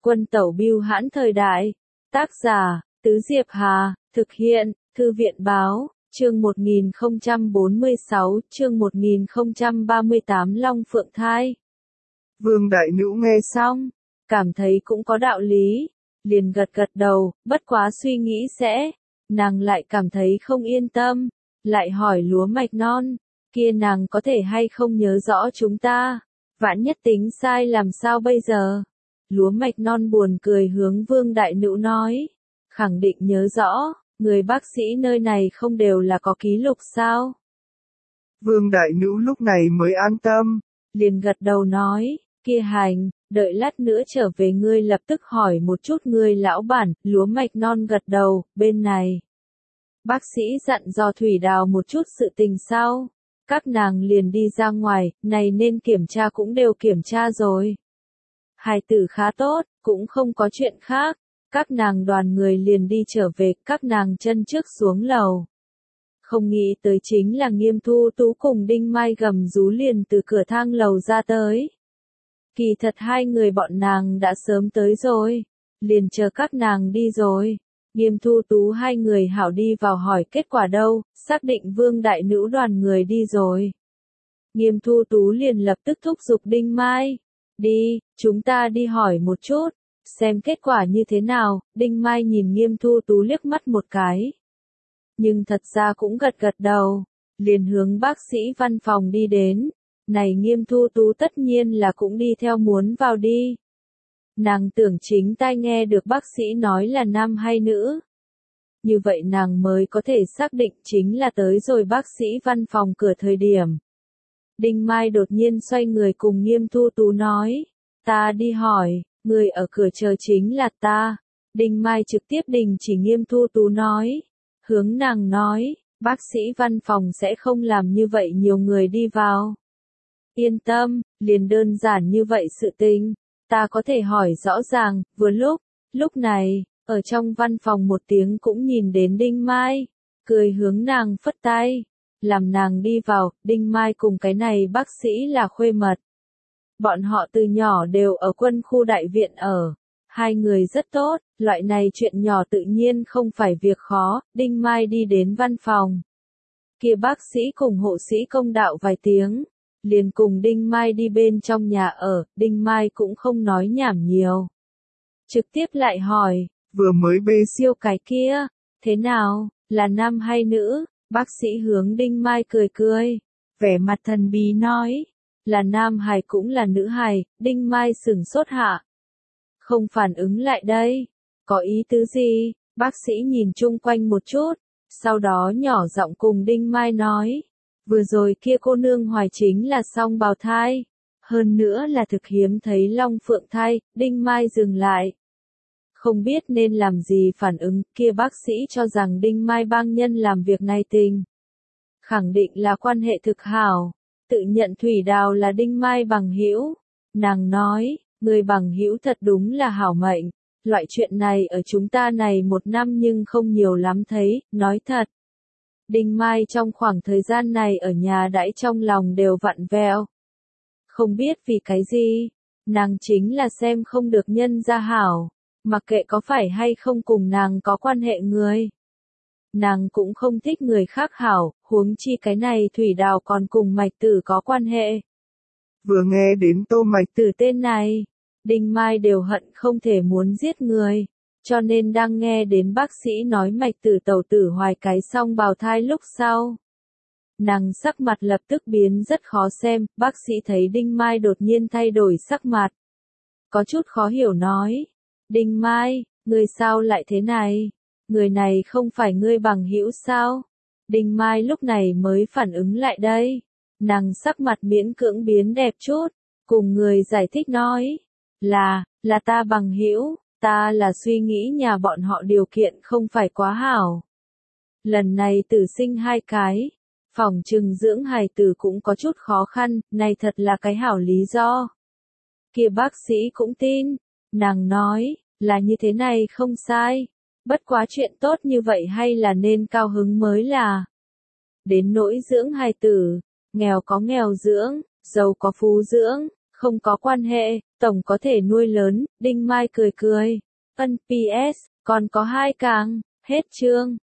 Quân tẩu bưu hãn thời đại. Tác giả, Tứ Diệp Hà, thực hiện, Thư viện báo, chương 1046, chương 1038 Long Phượng Thai. Vương Đại Nữ nghe Xong, cảm thấy cũng có đạo lý, liền gật gật đầu, bất quá suy nghĩ sẽ, nàng lại cảm thấy không yên tâm, lại hỏi lúa mạch non, kia nàng có thể hay không nhớ rõ chúng ta, vạn nhất tính sai làm sao bây giờ? Lúa mạch non buồn cười hướng Vương Đại Nữ nói, khẳng định nhớ rõ, người bác sĩ nơi này không đều là có ký lục sao? Vương Đại Nữ lúc này mới an tâm, liền gật đầu nói, kia hành, đợi lát nữa trở về ngươi lập tức hỏi một chút ngươi lão bản, lúa mạch non gật đầu, bên này. Bác sĩ dặn dò Thủy Đào một chút sự tình sau, các nàng liền đi ra ngoài, này nên kiểm tra cũng đều kiểm tra rồi. Hài tử khá tốt, cũng không có chuyện khác, các nàng đoàn người liền đi trở về, các nàng chân trước xuống lầu. Không nghĩ tới chính là Nghiêm Thu Tú cùng Đinh Mai gầm rú liền từ cửa thang lầu ra tới. Kỳ thật hai người bọn nàng đã sớm tới rồi, liền chờ các nàng đi rồi. Nghiêm Thu Tú hai người hảo đi vào hỏi kết quả đâu, xác định Vương Đại Nữ đoàn người đi rồi. Nghiêm Thu Tú liền lập tức thúc giục Đinh Mai, đi, chúng ta đi hỏi một chút, xem kết quả như thế nào. Đinh Mai nhìn Nghiêm Thu Tú liếc mắt một cái, nhưng thật ra cũng gật gật đầu, liền hướng bác sĩ văn phòng đi đến. Này Nghiêm Thu Tú tất nhiên là cũng đi theo muốn vào đi. Nàng tưởng chính tai nghe được bác sĩ nói là nam hay nữ. Như vậy nàng mới có thể xác định chính là tới rồi bác sĩ văn phòng cửa thời điểm. Đinh Mai đột nhiên xoay người cùng Nghiêm Thu Tú nói, ta đi hỏi, người ở cửa chờ chính là ta. Đinh Mai trực tiếp đình chỉ Nghiêm Thu Tú nói, hướng nàng nói, bác sĩ văn phòng sẽ không làm như vậy nhiều người đi vào. Yên tâm, liền đơn giản như vậy sự tình, ta có thể hỏi rõ ràng. Vừa lúc này, ở trong văn phòng một tiếng cũng nhìn đến Đinh Mai, cười hướng nàng phất tay, làm nàng đi vào. Đinh Mai cùng cái này bác sĩ là khuê mật. Bọn họ từ nhỏ đều ở quân khu đại viện ở, hai người rất tốt, loại này chuyện nhỏ tự nhiên không phải việc khó. Đinh Mai đi đến văn phòng, kia bác sĩ cùng hộ sĩ công đạo vài tiếng, liền cùng Đinh Mai đi bên trong nhà ở. Đinh Mai cũng không nói nhảm nhiều, trực tiếp lại hỏi, vừa mới bê siêu cái kia, thế nào, là nam hay nữ? Bác sĩ hướng Đinh Mai cười cười, vẻ mặt thần bí nói, là nam hài cũng là nữ hài. Đinh Mai sửng sốt hạ, không phản ứng lại đây, có ý tứ gì? Bác sĩ nhìn chung quanh một chút, sau đó nhỏ giọng cùng Đinh Mai nói, vừa rồi kia cô nương hoài chính là song bào thai, hơn nữa là thực hiếm thấy Long Phượng thai. Đinh Mai dừng lại, không biết nên làm gì phản ứng. Kia bác sĩ cho rằng Đinh Mai bang nhân làm việc này tình, khẳng định là quan hệ thực hảo, tự nhận Thủy Đào là Đinh Mai bằng hữu. Nàng nói, người bằng hữu thật đúng là hảo mệnh, loại chuyện này ở chúng ta này một năm nhưng không nhiều lắm thấy. Nói thật, Đinh Mai trong khoảng thời gian này ở nhà đãi trong lòng đều vặn vẹo. Không biết vì cái gì, nàng chính là xem không được nhân gia hảo, mặc kệ có phải hay không cùng nàng có quan hệ người. Nàng cũng không thích người khác hảo, huống chi cái này Thủy Đào còn cùng Mạch Tử có quan hệ. Vừa nghe đến Tô Mạch Tử tên này, Đinh Mai đều hận không thể muốn giết người. Cho nên đang nghe đến bác sĩ nói Mạch Tử tẩu tử hoài cái song bào thai lúc sau, nàng sắc mặt lập tức biến rất khó xem. Bác sĩ thấy Đinh Mai đột nhiên thay đổi sắc mặt, có chút khó hiểu nói, Đinh Mai, ngươi sao lại thế này? Người này không phải ngươi bằng hữu sao? Đinh Mai lúc này mới phản ứng lại đây, nàng sắc mặt miễn cưỡng biến đẹp chút, cùng người giải thích nói, là ta bằng hữu. Ta là suy nghĩ nhà bọn họ điều kiện không phải quá hảo. Lần này tử sinh hai cái, phòng trừng dưỡng hài tử cũng có chút khó khăn, này thật là cái hảo lý do. Kia bác sĩ cũng tin, nàng nói, là như thế này không sai. Bất quá chuyện tốt như vậy hay là nên cao hứng mới là. Đến nỗi dưỡng hài tử, nghèo có nghèo dưỡng, giàu có phú dưỡng, Không có quan hệ, tổng có thể nuôi lớn, Đinh Mai cười cười. Ân PS, còn có 2 càng, hết chương.